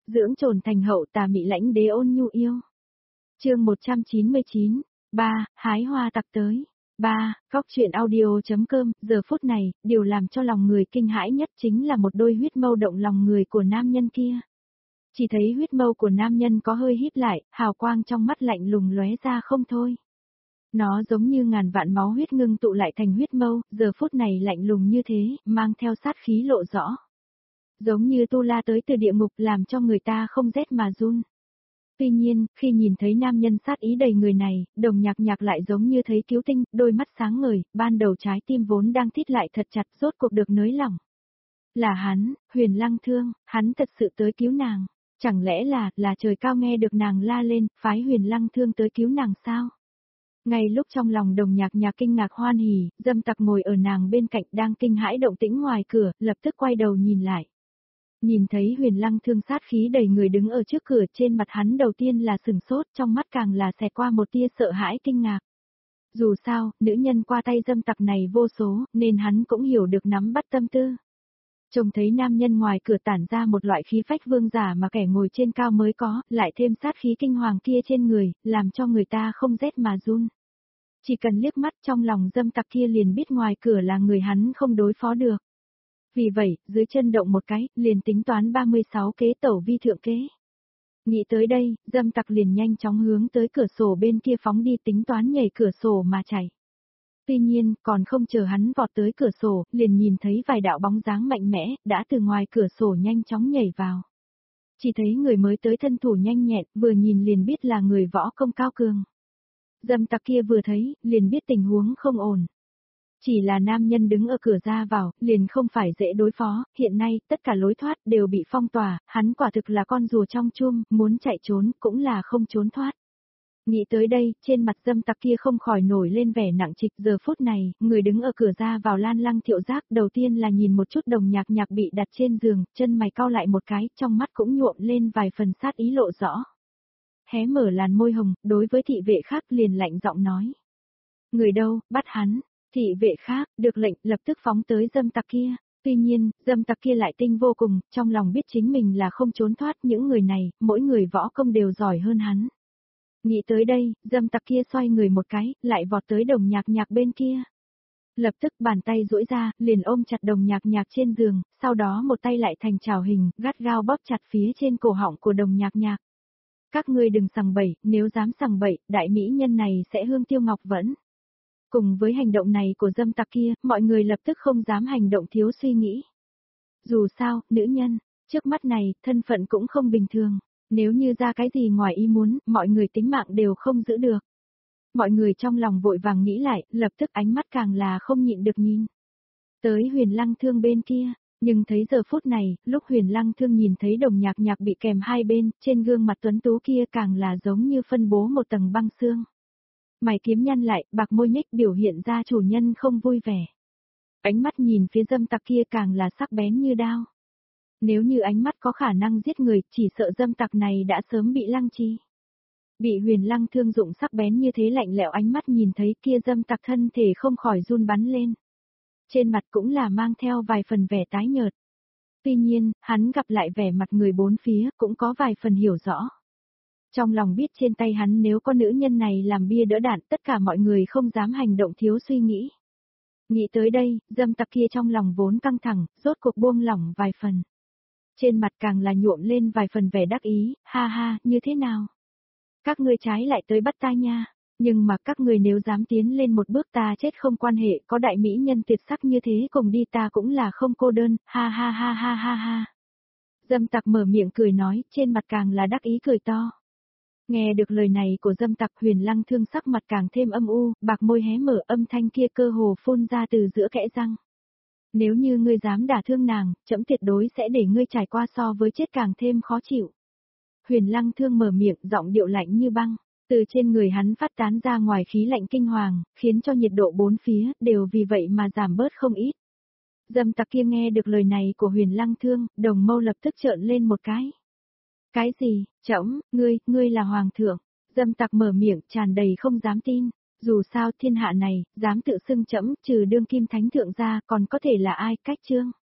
dưỡng trồn thành hậu tà mị lãnh đế ôn nhu yêu. Chương 199, 3, hái hoa tặc tới. 3, góc chuyện audio.com, giờ phút này, điều làm cho lòng người kinh hãi nhất chính là một đôi huyết mâu động lòng người của nam nhân kia. Chỉ thấy huyết mâu của nam nhân có hơi híp lại, hào quang trong mắt lạnh lùng lóe ra không thôi. Nó giống như ngàn vạn máu huyết ngưng tụ lại thành huyết mâu, giờ phút này lạnh lùng như thế, mang theo sát khí lộ rõ. Giống như tu la tới từ địa ngục làm cho người ta không rét mà run. Tuy nhiên, khi nhìn thấy nam nhân sát ý đầy người này, Đồng Nhạc Nhạc lại giống như thấy cứu tinh, đôi mắt sáng ngời, ban đầu trái tim vốn đang thít lại thật chặt rốt cuộc được nới lỏng. Là hắn, Huyền Lăng Thương, hắn thật sự tới cứu nàng. Chẳng lẽ là trời cao nghe được nàng la lên, phái Huyền Lăng Thương tới cứu nàng sao? Ngay lúc trong lòng Đồng Nhạc Nhạc kinh ngạc hoan hỉ, Dâm Tặc ngồi ở nàng bên cạnh đang kinh hãi động tĩnh ngoài cửa, lập tức quay đầu nhìn lại. Nhìn thấy Huyền Lăng Thương sát khí đầy người đứng ở trước cửa, trên mặt hắn đầu tiên là sừng sốt, trong mắt càng là xẹt qua một tia sợ hãi kinh ngạc. Dù sao, nữ nhân qua tay Dâm Tặc này vô số, nên hắn cũng hiểu được nắm bắt tâm tư. Trông thấy nam nhân ngoài cửa tản ra một loại khí phách vương giả mà kẻ ngồi trên cao mới có, lại thêm sát khí kinh hoàng kia trên người, làm cho người ta không rét mà run. Chỉ cần liếc mắt trong lòng Dâm Tặc kia liền biết ngoài cửa là người hắn không đối phó được. Vì vậy, dưới chân động một cái, liền tính toán 36 kế tẩu vi thượng kế. Nghĩ tới đây, Dâm Tặc liền nhanh chóng hướng tới cửa sổ bên kia phóng đi tính toán nhảy cửa sổ mà chạy. Tuy nhiên, còn không chờ hắn vọt tới cửa sổ, liền nhìn thấy vài đạo bóng dáng mạnh mẽ, đã từ ngoài cửa sổ nhanh chóng nhảy vào. Chỉ thấy người mới tới thân thủ nhanh nhẹn, vừa nhìn liền biết là người võ công cao cường. Dâm Tặc kia vừa thấy, liền biết tình huống không ổn. Chỉ là nam nhân đứng ở cửa ra vào, liền không phải dễ đối phó, hiện nay, tất cả lối thoát đều bị phong tỏa, hắn quả thực là con rùa trong chum, muốn chạy trốn, cũng là không trốn thoát. Nghĩ tới đây, trên mặt Dâm Tặc kia không khỏi nổi lên vẻ nặng trịch. Giờ phút này, người đứng ở cửa ra vào Lan Lăng Thiệu Giác đầu tiên là nhìn một chút Đồng Nhạc Nhạc bị đặt trên giường, chân mày cau lại một cái, trong mắt cũng nhuộm lên vài phần sát ý lộ rõ. Hé mở làn môi hồng, đối với thị vệ khác liền lạnh giọng nói. Người đâu, bắt hắn. Thị vệ khác, được lệnh, lập tức phóng tới Dâm Tặc kia. Tuy nhiên, Dâm Tặc kia lại tinh vô cùng, trong lòng biết chính mình là không trốn thoát những người này, mỗi người võ công đều giỏi hơn hắn. Nghĩ tới đây, Dâm Tặc kia xoay người một cái, lại vọt tới Đồng Nhạc Nhạc bên kia. Lập tức bàn tay duỗi ra, liền ôm chặt Đồng Nhạc Nhạc trên giường, sau đó một tay lại thành chảo hình, gắt gao bóp chặt phía trên cổ họng của Đồng Nhạc Nhạc. Các ngươi đừng sằng bậy, nếu dám sằng bậy, đại mỹ nhân này sẽ hương tiêu ngọc vẫn. Cùng với hành động này của Dâm Tặc kia, mọi người lập tức không dám hành động thiếu suy nghĩ. Dù sao, nữ nhân, trước mắt này, thân phận cũng không bình thường. Nếu như ra cái gì ngoài ý muốn, mọi người tính mạng đều không giữ được. Mọi người trong lòng vội vàng nghĩ lại, lập tức ánh mắt càng là không nhịn được nhìn. Tới Huyền Lăng Thương bên kia, nhưng thấy giờ phút này, lúc Huyền Lăng Thương nhìn thấy Đồng Nhạc Nhạc bị kèm hai bên, trên gương mặt tuấn tú kia càng là giống như phân bố một tầng băng xương. Mày kiếm nhăn lại, bạc môi nhếch biểu hiện ra chủ nhân không vui vẻ. Ánh mắt nhìn phía Dâm Tặc kia càng là sắc bén như đao. Nếu như ánh mắt có khả năng giết người, chỉ sợ Dâm Tặc này đã sớm bị lăng chi. Bị Huyền Lăng Thương dụng sắc bén như thế lạnh lẽo ánh mắt nhìn thấy kia Dâm Tặc thân thể không khỏi run bắn lên. Trên mặt cũng là mang theo vài phần vẻ tái nhợt. Tuy nhiên, hắn gặp lại vẻ mặt người bốn phía cũng có vài phần hiểu rõ. Trong lòng biết trên tay hắn nếu có nữ nhân này làm bia đỡ đạn, tất cả mọi người không dám hành động thiếu suy nghĩ. Nghĩ tới đây, Dâm Tặc kia trong lòng vốn căng thẳng, rốt cuộc buông lỏng vài phần. Trên mặt càng là nhuộm lên vài phần vẻ đắc ý, ha ha, như thế nào? Các ngươi trái lại tới bắt ta nha, nhưng mà các ngươi nếu dám tiến lên một bước ta chết không quan hệ, có đại mỹ nhân tuyệt sắc như thế cùng đi ta cũng là không cô đơn, ha ha ha ha ha ha. Dâm Tặc mở miệng cười nói, trên mặt càng là đắc ý cười to. Nghe được lời này của Dâm Tặc, Huyền Lăng Thương sắc mặt càng thêm âm u, bạc môi hé mở, âm thanh kia cơ hồ phun ra từ giữa kẽ răng. Nếu như ngươi dám đả thương nàng, trẫm tuyệt đối sẽ để ngươi trải qua so với chết càng thêm khó chịu. Huyền Lăng Thương mở miệng, giọng điệu lạnh như băng, từ trên người hắn phát tán ra ngoài khí lạnh kinh hoàng, khiến cho nhiệt độ bốn phía đều vì vậy mà giảm bớt không ít. Dâm Tặc kia nghe được lời này của Huyền Lăng Thương, đồng mâu lập tức trợn lên một cái. Cái gì, trẫm, ngươi là hoàng thượng? Dâm Tặc mở miệng tràn đầy không dám tin. Dù sao thiên hạ này, dám tự xưng trẫm, trừ đương kim thánh thượng ra, còn có thể là ai, cách chương.